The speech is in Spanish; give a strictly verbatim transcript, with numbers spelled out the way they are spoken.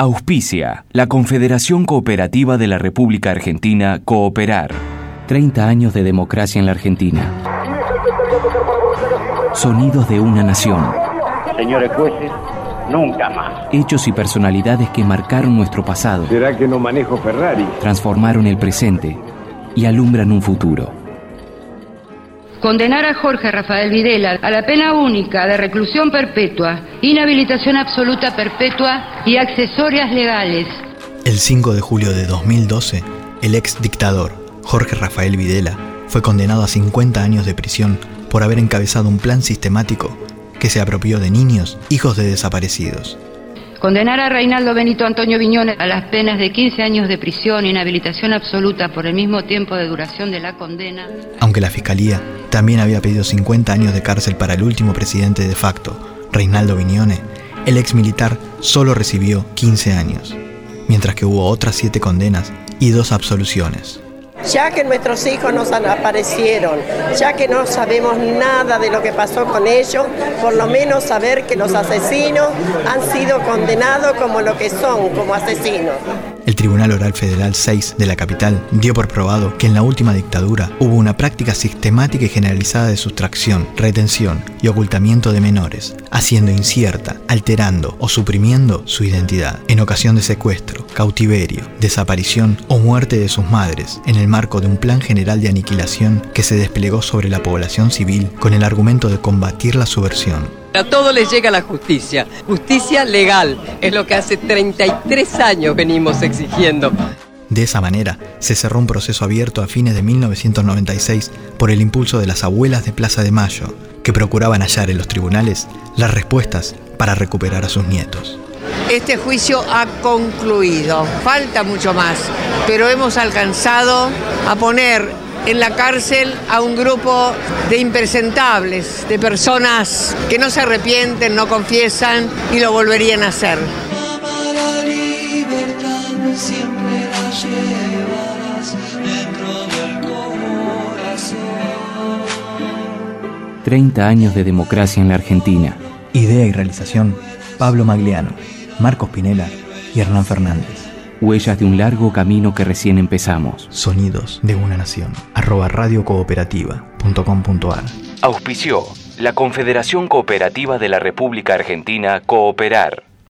Auspicia la Confederación Cooperativa de la República Argentina, Cooperar. treinta años de democracia en la Argentina. Sonidos de una nación. Señores jueces, nunca más. Hechos y personalidades que marcaron nuestro pasado. ¿Será que no manejo Ferrari? Transformaron el presente y alumbran un futuro. Condenar a Jorge Rafael Videla a la pena única de reclusión perpetua, inhabilitación absoluta perpetua y accesorias legales. El cinco de julio de dos mil doce, el ex dictador Jorge Rafael Videla fue condenado a cincuenta años de prisión por haber encabezado un plan sistemático que se apropió de niños, hijos de desaparecidos. Condenar a Reinaldo Benito Antonio Viñones a las penas de quince años de prisión, inhabilitación absoluta por el mismo tiempo de duración de la condena. Aunque la Fiscalía también había pedido cincuenta años de cárcel para el último presidente de facto, Reinaldo Viñones, el ex militar solo recibió quince años, mientras que hubo otras siete condenas y dos absoluciones. Ya que nuestros hijos nos aparecieron, ya que no sabemos nada de lo que pasó con ellos, por lo menos saber que los asesinos han sido condenados como lo que son, como asesinos. El Tribunal Oral Federal seis de la capital dio por probado que en la última dictadura hubo una práctica sistemática y generalizada de sustracción, retención y ocultamiento de menores, haciendo incierta, alterando o suprimiendo su identidad, en ocasión de secuestro, cautiverio, desaparición o muerte de sus madres, en el marco de un plan general de aniquilación que se desplegó sobre la población civil con el argumento de combatir la subversión. A todos les llega la justicia, justicia legal, es lo que hace treinta y tres años venimos exigiendo. De esa manera, se cerró un proceso abierto a fines de mil novecientos noventa y seis por el impulso de las abuelas de Plaza de Mayo, que procuraban hallar en los tribunales las respuestas para recuperar a sus nietos. Este juicio ha concluido, falta mucho más, pero hemos alcanzado a poner en la cárcel a un grupo de impresentables, de personas que no se arrepienten, no confiesan y lo volverían a hacer. La libertad siempre la llevarás dentro del corazón. treinta años de democracia en la Argentina. Idea y realización, Pablo Magliano, Marcos Pinela y Hernán Fernández. Huellas de un largo camino que recién empezamos. Sonidos de una nación. Arroba radiocooperativa punto com punto ar. Auspició la Confederación Cooperativa de la República Argentina, Cooperar.